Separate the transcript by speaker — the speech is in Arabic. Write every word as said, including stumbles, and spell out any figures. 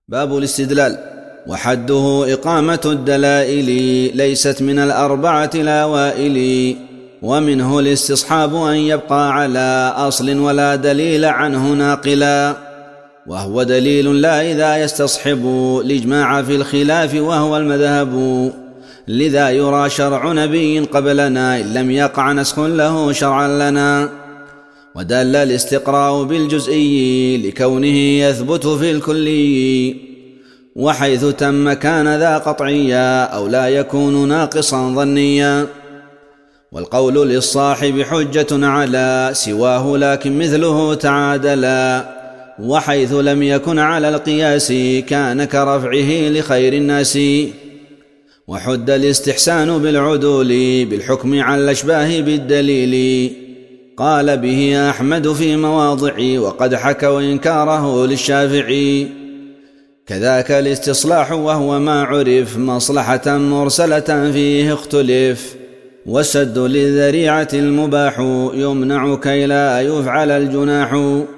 Speaker 1: باب الاستدلال. وحده إقامة الدلائل ليست من الأربعة الأوائل، ومنه الاستصحاب أن يبقى على أصل ولا دليل عنه ناقلا، وهو دليل لا إذا يستصحب الإجماع في الخلاف وهو المذهب، لذا يرى شرع نبي قبلنا إن لم يقع نسخ له شرعا لنا. ودل الاستقراء بالجزئي لكونه يثبت في الكلي، وحيث تم كان ذا قطعيا أو لا يكون ناقصا ظنيا. والقول للصاحب حجة على سواه لكن مثله تعادلا، وحيث لم يكن على القياس كان كرفعه لخير الناس. وحد الاستحسان بالعدول بالحكم على الأشباه بالدليل، قال به أحمد في مواضع وقد حكوا إنكاره للشافعي. كذاك الاستصلاح وهو ما عرف مصلحة مرسلة فيه اختلف، والسد للذريعة المباح يمنع كي لا يفعل الجناح.